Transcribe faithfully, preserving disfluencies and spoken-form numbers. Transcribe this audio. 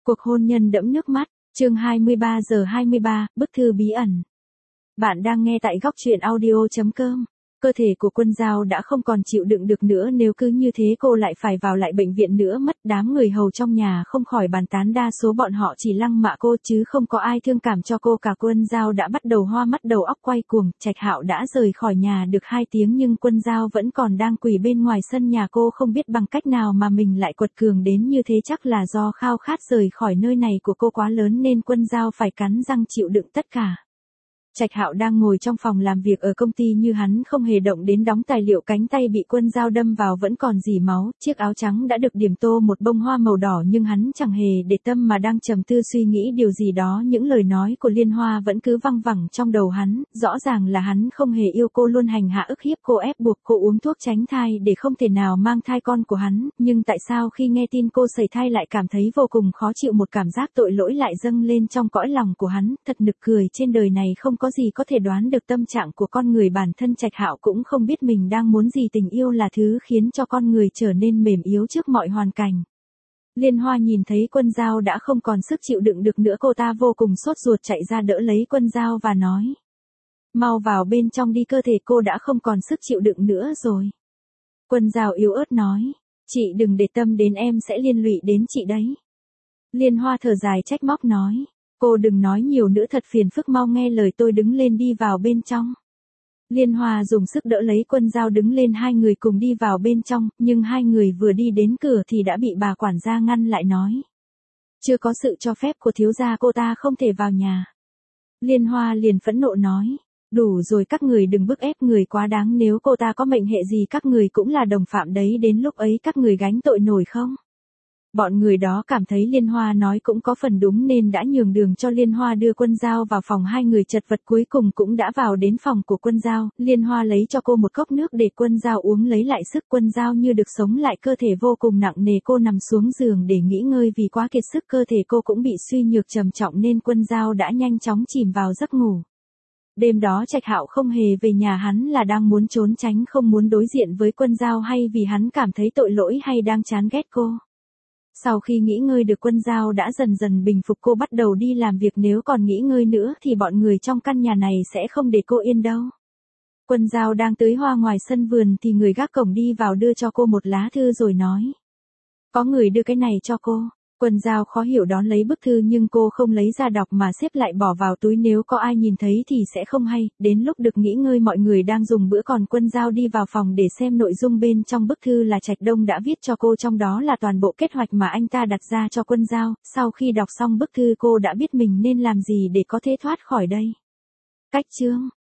Cuộc hôn nhân đẫm nước mắt, chương hai mươi ba giờ hai mươi ba, bức thư bí ẩn. Bạn đang nghe tại góc truyện audio chấm com. Cơ thể của Quân Dao đã không còn chịu đựng được nữa, nếu cứ như thế cô lại phải vào lại bệnh viện nữa mất. Đám người hầu trong nhà không khỏi bàn tán, đa số bọn họ chỉ lăng mạ cô chứ không có ai thương cảm cho cô cả. Quân Dao đã bắt đầu hoa mắt đầu óc quay cuồng. Trạch Hạo đã rời khỏi nhà được hai tiếng nhưng Quân Dao vẫn còn đang quỳ bên ngoài sân nhà. Cô không biết bằng cách nào mà mình lại quật cường đến như thế, chắc là do khao khát rời khỏi nơi này của cô quá lớn nên Quân Dao phải cắn răng chịu đựng tất cả. Trạch Hạo đang ngồi trong phòng làm việc ở công ty như hắn không hề động đến đóng tài liệu. Cánh tay bị Quân Dao đâm vào vẫn còn rỉ máu, chiếc áo trắng đã được điểm tô một bông hoa màu đỏ nhưng hắn chẳng hề để tâm mà đang trầm tư suy nghĩ điều gì đó. Những lời nói của Liên Hoa vẫn cứ văng vẳng trong đầu hắn, rõ ràng là hắn không hề yêu cô, luôn hành hạ ức hiếp cô, ép buộc cô uống thuốc tránh thai để không thể nào mang thai con của hắn, nhưng tại sao khi nghe tin cô sẩy thai lại cảm thấy vô cùng khó chịu, một cảm giác tội lỗi lại dâng lên trong cõi lòng của hắn. Thật nực cười, trên đời này không có gì có thể đoán được tâm trạng của con người, bản thân Trạch Hạo cũng không biết mình đang muốn gì. Tình yêu là thứ khiến cho con người trở nên mềm yếu trước mọi hoàn cảnh. Liên Hoa nhìn thấy Quân Dao đã không còn sức chịu đựng được nữa, cô ta vô cùng sốt ruột chạy ra đỡ lấy Quân Dao và nói: "Mau vào bên trong đi, cơ thể cô đã không còn sức chịu đựng nữa rồi." Quân Dao yếu ớt nói: "Chị đừng để tâm đến, em sẽ liên lụy đến chị đấy." Liên Hoa thở dài trách móc nói: "Cô đừng nói nhiều nữa, thật phiền phức, mau nghe lời tôi, đứng lên đi vào bên trong." Liên Hoa dùng sức đỡ lấy Quân Dao đứng lên, hai người cùng đi vào bên trong, nhưng hai người vừa đi đến cửa thì đã bị bà quản gia ngăn lại nói: "Chưa có sự cho phép của thiếu gia, cô ta không thể vào nhà." Liên Hoa liền phẫn nộ nói: "Đủ rồi, các người đừng bức ép người quá đáng, nếu cô ta có mệnh hệ gì các người cũng là đồng phạm đấy, đến lúc ấy các người gánh tội nổi không?" Bọn người đó cảm thấy Liên Hoa nói cũng có phần đúng nên đã nhường đường cho Liên Hoa đưa Quân Dao vào phòng. Hai người chật vật cuối cùng cũng đã vào đến phòng của Quân Dao. Liên Hoa lấy cho cô một cốc nước để Quân Dao uống lấy lại sức. Quân Dao như được sống lại, cơ thể vô cùng nặng nề. Cô nằm xuống giường để nghỉ ngơi, vì quá kiệt sức cơ thể cô cũng bị suy nhược trầm trọng nên Quân Dao đã nhanh chóng chìm vào giấc ngủ. Đêm đó Trạch Hạo không hề về nhà, hắn là đang muốn trốn tránh, không muốn đối diện với Quân Dao, hay vì hắn cảm thấy tội lỗi, hay đang chán ghét cô. Sau khi nghỉ ngơi được, Quân Dao đã dần dần bình phục, cô bắt đầu đi làm việc. Nếu còn nghỉ ngơi nữa thì bọn người trong căn nhà này sẽ không để cô yên đâu. Quân Dao đang tưới hoa ngoài sân vườn thì người gác cổng đi vào đưa cho cô một lá thư rồi nói: "Có người đưa cái này cho cô." Quân Dao khó hiểu đón lấy bức thư nhưng cô không lấy ra đọc mà xếp lại bỏ vào túi, nếu có ai nhìn thấy thì sẽ không hay. Đến lúc được nghỉ ngơi, mọi người đang dùng bữa còn Quân Dao đi vào phòng để xem nội dung bên trong bức thư là Trạch Đông đã viết cho cô, trong đó là toàn bộ kế hoạch mà anh ta đặt ra cho Quân Dao. Sau khi đọc xong bức thư cô đã biết mình nên làm gì để có thể thoát khỏi đây. Cách chương